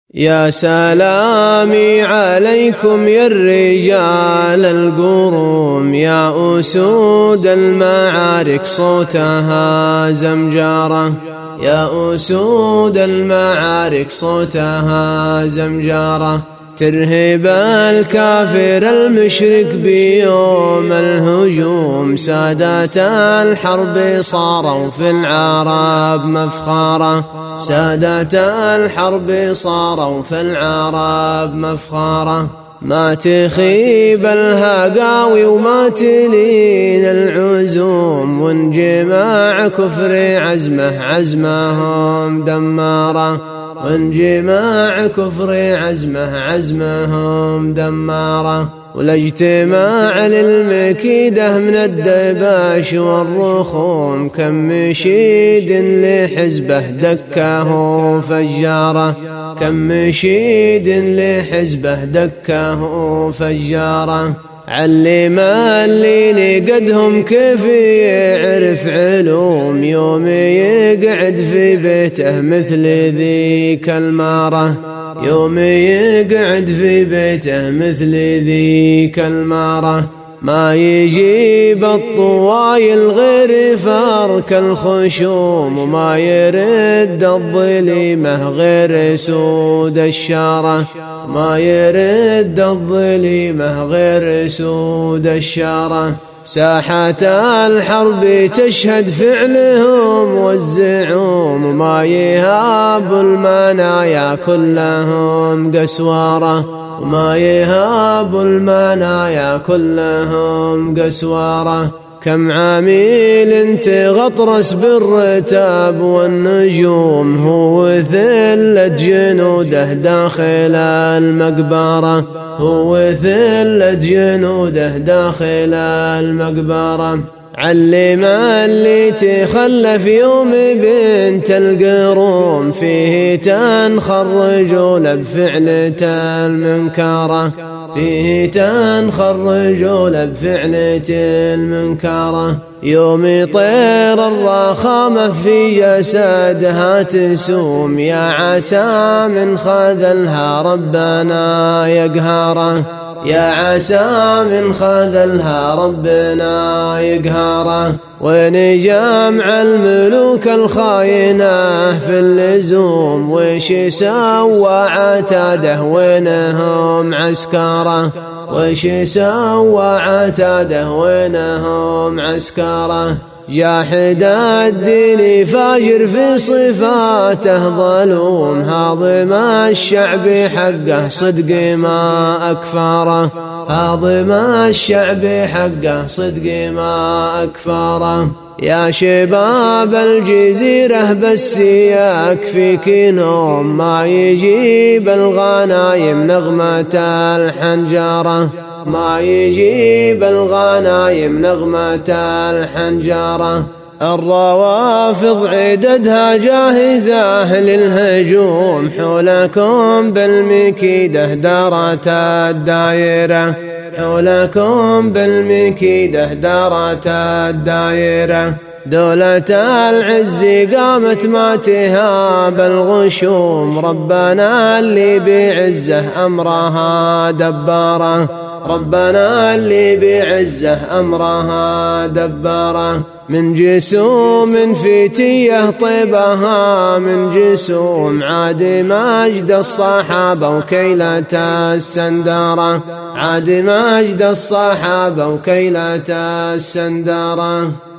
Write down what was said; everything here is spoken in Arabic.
يا سلامي عليكم يا الرجال القروم، يا أسود المعارك صوتها زمجارة، يا أسود المعارك صوتها زمجارة، ترهب الكافر المشرك بيوم الهجوم، سادات الحرب صاروا في العرب مفخارة، سادات الحرب صاروا في العرب مفخارة، ما تخيب الهقاوي وما تلين العزوم، وانجماع كفر عزمهم دمارة، وانجماع كفر عزمهم دمارة، والاجتماع للمكيدة من الدباش والرخوم، كم مشيد لحزبه دكاه فجارة، كم مشيد لحزبه دكاه فجارة، علم اللي نقدهم كيف يعرف علوم، يوم يقعد في بيته مثل ذيك المارة، يوم يقعد في بيته مثل ذيك المارة، ما يجيب الطوايل غير فرك الخشوم، وما يرد الظليمة غير سود الشارة، ما يرد الظليمة غير سود الشارة، ساحات الحرب تشهد فعلهم والزعوم، وما يهاب المنايا كلهم قسوارة، وما يهاب المنايا كلهم قسوارة، كم عميل تغطرس بالرتاب والنجوم، هو ثلة جنوده داخل المقبرة، هو ثلة جنوده داخل المقبرة، علم اللي تخلف يوم بنت القروم، فيه تنخرجوا بفعلة المنكرة، فيه تنخرجوا بفعلة المنكرة، يوم يطير الرخامة في جسدها تسوم، يا عسى من خذلها ربنا يقهره، يا عسى من خذلها ربنا يقهره، وين جمع الملوك الخاينة في اللزوم، وش سوى عتاده وينهم عسكره، وش سوى عتاده وينهم عسكره، جاحد الدين فاجر في صفاته ظلوم، هاضم الشعب حقه صدق ما أكفره، هاضم الشعب حقه صدق ما أكفره، يا شباب الجزيرة بس يكفيك نوم، ما يجيب الغنايم نغمة الحنجرة، ما يجيب الغنايم نغمة الحنجرة، الروافض عددها جاهزة للهجوم، حولكم بالمكيدة دارت الدائرة، حولكم بالمكيدة دارت الدائرة، دولة العز قامت ما تهاب الغشوم، ربنا اللي بعزه أمرها دبارة، ربنا اللي بعزه أمرها دبارة، من جسوم فتية طيبها من جسوم، عاد مجد الصحابة وكيلة السندارة، عاد مجد الصحابة وكيلة السندارة.